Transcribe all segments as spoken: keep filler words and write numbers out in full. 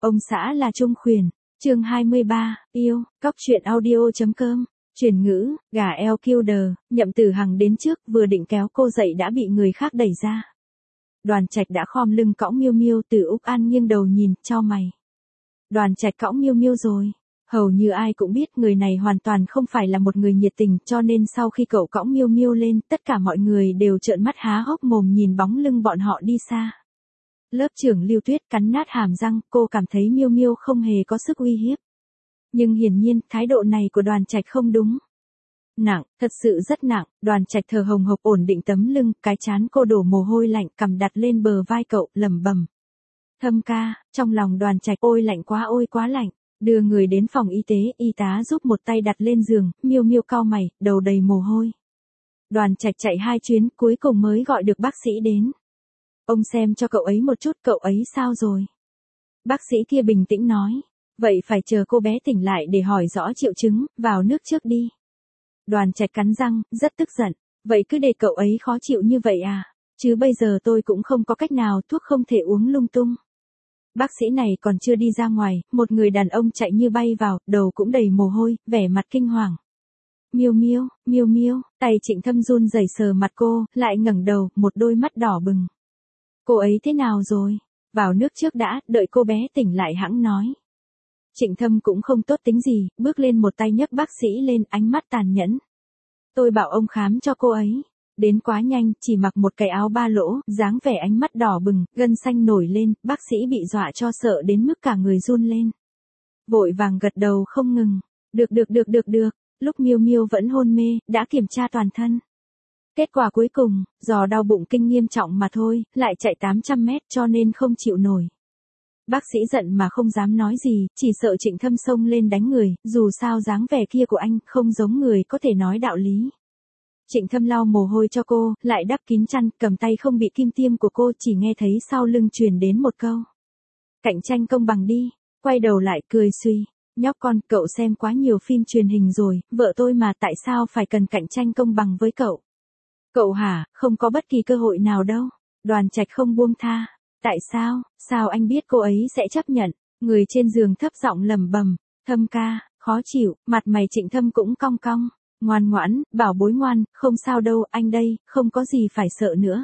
Ông xã là Trung Khuyển, chương hai mươi ba, yêu, cóc truyện audio.com, truyền ngữ, gà eo kiêu đờ, Nhậm Tử Hằng đến trước vừa định kéo cô dậy đã bị người khác đẩy ra. Đoàn Trạch đã khom lưng cõng Miêu Miêu, Từ Úc An nghiêng đầu nhìn, chau mày. Đoàn Trạch cõng Miêu Miêu rồi. Hầu như ai cũng biết người này hoàn toàn không phải là một người nhiệt tình, cho nên sau khi cậu cõng Miêu Miêu lên, tất cả mọi người đều trợn mắt há hốc mồm nhìn bóng lưng bọn họ đi xa. Lớp trưởng Lưu Tuyết cắn nát hàm răng, cô cảm thấy Miêu Miêu không hề có sức uy hiếp. Nhưng hiển nhiên, thái độ này của Đoàn Trạch không đúng. Nặng, thật sự rất nặng. Đoàn Trạch thở hồng hộc ổn định tấm lưng, cái trán cô đổ mồ hôi lạnh, cằm đặt lên bờ vai cậu, lẩm bẩm. Thâm ca. Trong lòng Đoàn Trạch, ôi lạnh quá ôi quá lạnh. Đưa người đến phòng y tế, y tá giúp một tay đặt lên giường, Miêu Miêu cau mày, đầu đầy mồ hôi. Đoàn Trạch chạy hai chuyến, cuối cùng mới gọi được bác sĩ đến. Ông xem cho cậu ấy một chút, cậu ấy sao rồi? Bác sĩ kia bình tĩnh nói. Vậy phải chờ cô bé tỉnh lại để hỏi rõ triệu chứng, vào nước trước đi. Đoàn Trạch cắn răng, rất tức giận. Vậy cứ để cậu ấy khó chịu như vậy à? Chứ bây giờ tôi cũng không có cách nào, thuốc không thể uống lung tung. Bác sĩ này còn chưa đi ra ngoài, một người đàn ông chạy như bay vào, đầu cũng đầy mồ hôi, vẻ mặt kinh hoàng. Miêu Miêu, Miêu Miêu, tay Trịnh Thâm run rẩy sờ mặt cô, lại ngẩng đầu, một đôi mắt đỏ bừng. Cô ấy thế nào rồi? Vào nước trước đã, đợi cô bé tỉnh lại hẵng nói. Trịnh Thâm cũng không tốt tính gì, bước lên một tay nhấc bác sĩ lên, ánh mắt tàn nhẫn. Tôi bảo ông khám cho cô ấy. Đến quá nhanh, chỉ mặc một cái áo ba lỗ, dáng vẻ ánh mắt đỏ bừng, gân xanh nổi lên, bác sĩ bị dọa cho sợ đến mức cả người run lên. Vội vàng gật đầu không ngừng. Được được được được được, lúc Miêu Miêu vẫn hôn mê, đã kiểm tra toàn thân. Kết quả cuối cùng, do đau bụng kinh nghiêm trọng mà thôi, lại chạy tám trăm mét cho nên không chịu nổi. Bác sĩ giận mà không dám nói gì, chỉ sợ Trịnh Thâm xông lên đánh người, dù sao dáng vẻ kia của anh không giống người có thể nói đạo lý. Trịnh Thâm lau mồ hôi cho cô, lại đắp kín chăn, cầm tay không bị kim tiêm của cô, chỉ nghe thấy sau lưng truyền đến một câu. Cạnh tranh công bằng đi, quay đầu lại cười suy. Nhóc con, cậu xem quá nhiều phim truyền hình rồi, vợ tôi mà tại sao phải cần cạnh tranh công bằng với cậu? Cậu hả, không có bất kỳ cơ hội nào đâu. Đoàn Trạch không buông tha. Tại sao, sao anh biết cô ấy sẽ chấp nhận? Người trên giường thấp giọng lẩm bẩm. Thâm ca, khó chịu, mặt mày Trịnh Thâm cũng cong cong. Ngoan ngoãn, bảo bối ngoan, không sao đâu, anh đây, không có gì phải sợ nữa.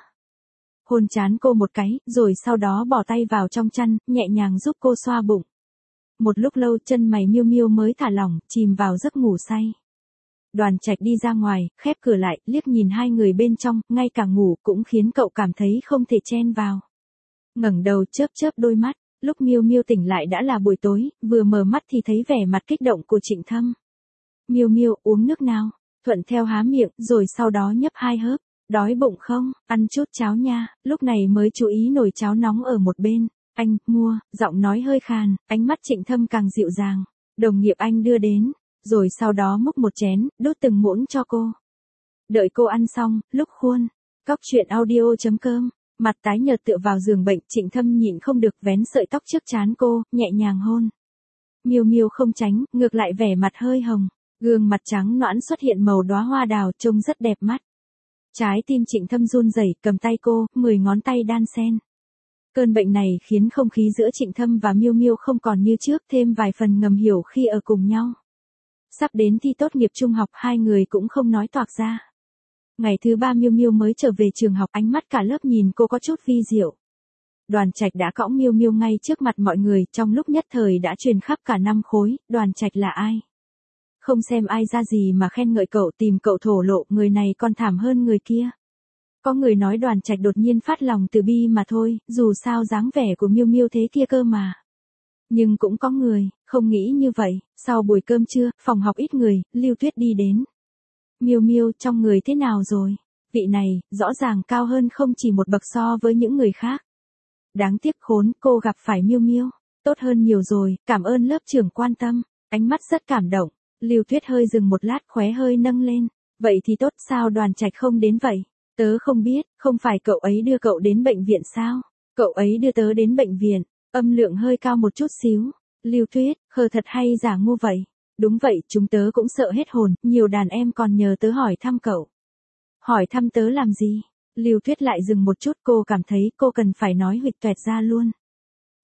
Hôn trán cô một cái, rồi sau đó bỏ tay vào trong chăn, nhẹ nhàng giúp cô xoa bụng. Một lúc lâu chân mày Miêu Miêu mới thả lỏng, chìm vào giấc ngủ say. Đoàn Trạch đi ra ngoài, khép cửa lại, liếc nhìn hai người bên trong, ngay cả ngủ cũng khiến cậu cảm thấy không thể chen vào. Ngẩng đầu chớp chớp đôi mắt, lúc Miêu Miêu tỉnh lại đã là buổi tối, vừa mở mắt thì thấy vẻ mặt kích động của Trịnh Thâm. Miêu Miêu, uống nước nào? Thuận theo há miệng, rồi sau đó nhấp hai hớp. Đói bụng không? Ăn chút cháo nha. Lúc này mới chú ý nồi cháo nóng ở một bên. Anh, mua, giọng nói hơi khàn, ánh mắt Trịnh Thâm càng dịu dàng. Đồng nghiệp anh đưa đến, rồi sau đó múc một chén, đút từng muỗng cho cô. Đợi cô ăn xong, lúc khuôn. Cóc truyện audio.com, mặt tái nhợt tựa vào giường bệnh, Trịnh Thâm nhịn không được vén sợi tóc trước trán cô, nhẹ nhàng hôn. Miêu Miêu không tránh, ngược lại vẻ mặt hơi hồng. Gương mặt trắng nõn xuất hiện màu đóa hoa đào, trông rất đẹp mắt. Trái tim Trịnh Thâm run rẩy, cầm tay cô, mười ngón tay đan xen. Cơn bệnh này khiến không khí giữa Trịnh Thâm và Miêu Miêu không còn như trước, thêm vài phần ngầm hiểu khi ở cùng nhau. Sắp đến thi tốt nghiệp trung học, hai người cũng không nói toạc ra. Ngày thứ ba Miêu Miêu mới trở về trường học, ánh mắt cả lớp nhìn cô có chút vi diệu. Đoàn Trạch đã cõng Miêu Miêu ngay trước mặt mọi người, trong lúc nhất thời đã truyền khắp cả năm khối, Đoàn Trạch là ai? Không xem ai ra gì mà khen ngợi cậu, tìm cậu thổ lộ, người này còn thảm hơn người kia. Có người nói Đoàn Trạch đột nhiên phát lòng từ bi mà thôi, dù sao dáng vẻ của Miêu Miêu thế kia cơ mà. Nhưng cũng có người, không nghĩ như vậy. Sau buổi cơm trưa, phòng học ít người, Lưu Tuyết đi đến. Miêu Miêu, trong người thế nào rồi? Vị này, rõ ràng cao hơn không chỉ một bậc so với những người khác. Đáng tiếc khốn, cô gặp phải Miêu Miêu. Tốt hơn nhiều rồi, cảm ơn lớp trưởng quan tâm. Ánh mắt rất cảm động. Lưu Tuyết hơi dừng một lát, khóe hơi nâng lên. Vậy thì tốt, sao Đoàn Trạch không đến vậy? Tớ không biết, không phải cậu ấy đưa cậu đến bệnh viện sao? Cậu ấy đưa tớ đến bệnh viện. Âm lượng hơi cao một chút xíu. Lưu Tuyết, khờ thật hay giả ngu vậy? Đúng vậy, chúng tớ cũng sợ hết hồn, nhiều đàn em còn nhờ tớ hỏi thăm cậu. Hỏi thăm tớ làm gì? Lưu Tuyết lại dừng một chút, cô cảm thấy cô cần phải nói huỵch toẹt ra luôn.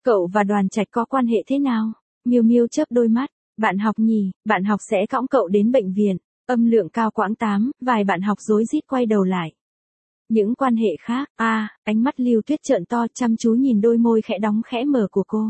Cậu và Đoàn Trạch có quan hệ thế nào? Miêu Miêu chớp đôi mắt, bạn học nhỉ, bạn học sẽ cõng cậu đến bệnh viện. Âm lượng cao quãng tám, vài bạn học rối rít quay đầu lại. Những quan hệ khác, a à, ánh mắt Lưu Tuyết trợn to chăm chú nhìn đôi môi khẽ đóng khẽ mở của cô.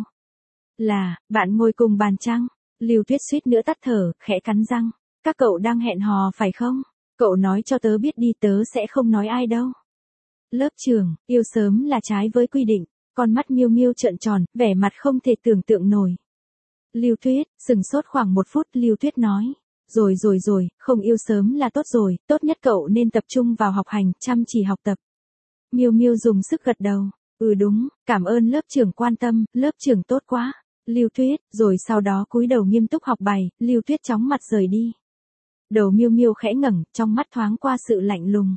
Là, bạn ngồi cùng bàn chăng? Lưu Tuyết suýt nữa tắt thở, khẽ cắn răng. Các cậu đang hẹn hò phải không? Cậu nói cho tớ biết đi, tớ sẽ không nói ai đâu. Lớp trưởng, yêu sớm là trái với quy định. Con mắt Miêu Miêu trợn tròn, vẻ mặt không thể tưởng tượng nổi. Lưu Tuyết, sừng sốt khoảng một phút, Lưu Tuyết nói. Rồi rồi rồi, không yêu sớm là tốt rồi, tốt nhất cậu nên tập trung vào học hành, chăm chỉ học tập. Miêu Miêu dùng sức gật đầu. Ừ đúng, cảm ơn lớp trưởng quan tâm, lớp trưởng tốt quá. Lưu Tuyết, rồi sau đó cúi đầu nghiêm túc học bài, Lưu Tuyết chóng mặt rời đi. Đầu Miêu Miêu khẽ ngẩng, trong mắt thoáng qua sự lạnh lùng.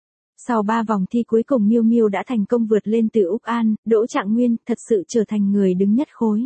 Sau ba vòng thi cuối cùng Miêu Miêu đã thành công vượt lên từ Úc An, Đỗ Trạng Nguyên, thật sự trở thành người đứng nhất khối.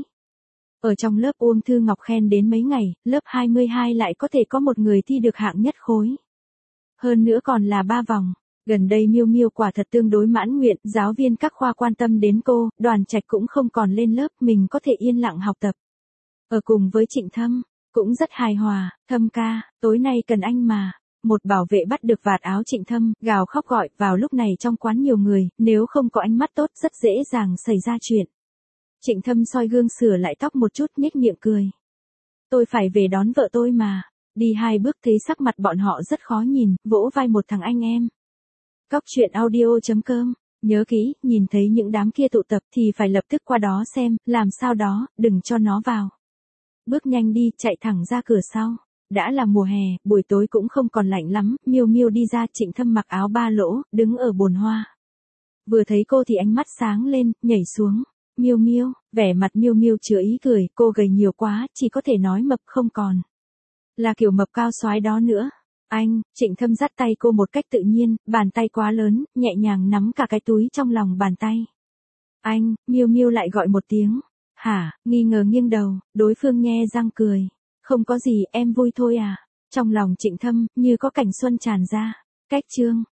Ở trong lớp Uông Thư Ngọc khen đến mấy ngày, lớp hai mươi hai lại có thể có một người thi được hạng nhất khối. Hơn nữa còn là ba vòng. Gần đây Miêu Miêu quả thật tương đối mãn nguyện, giáo viên các khoa quan tâm đến cô, Đoàn Trạch cũng không còn lên lớp, mình có thể yên lặng học tập. Ở cùng với Trịnh Thâm, cũng rất hài hòa. Thâm ca, tối nay cần anh mà. Một bảo vệ bắt được vạt áo Trịnh Thâm, gào khóc gọi, vào lúc này trong quán nhiều người, nếu không có ánh mắt tốt rất dễ dàng xảy ra chuyện. Trịnh Thâm soi gương sửa lại tóc một chút, nhếch miệng cười. Tôi phải về đón vợ tôi mà. Đi hai bước thấy sắc mặt bọn họ rất khó nhìn, vỗ vai một thằng anh em. Cóc truyện audio chấm com, nhớ kỹ, nhìn thấy những đám kia tụ tập thì phải lập tức qua đó xem, làm sao đó, đừng cho nó vào. Bước nhanh đi, chạy thẳng ra cửa sau. Đã là mùa hè, buổi tối cũng không còn lạnh lắm, Miêu Miêu đi ra, Trịnh Thâm mặc áo ba lỗ, đứng ở bồn hoa. Vừa thấy cô thì ánh mắt sáng lên, nhảy xuống. Miêu Miêu, vẻ mặt Miêu Miêu chứa ý cười, cô gầy nhiều quá, chỉ có thể nói mập không còn. Là kiểu mập cao xoái đó nữa. Anh, Trịnh Thâm dắt tay cô một cách tự nhiên, bàn tay quá lớn, nhẹ nhàng nắm cả cái túi trong lòng bàn tay. Anh, Miêu Miêu lại gọi một tiếng. Hả, nghi ngờ nghiêng đầu, đối phương nhe răng cười. Không có gì, em vui thôi à. Trong lòng Trịnh Thâm, như có cảnh xuân tràn ra. Cách chương.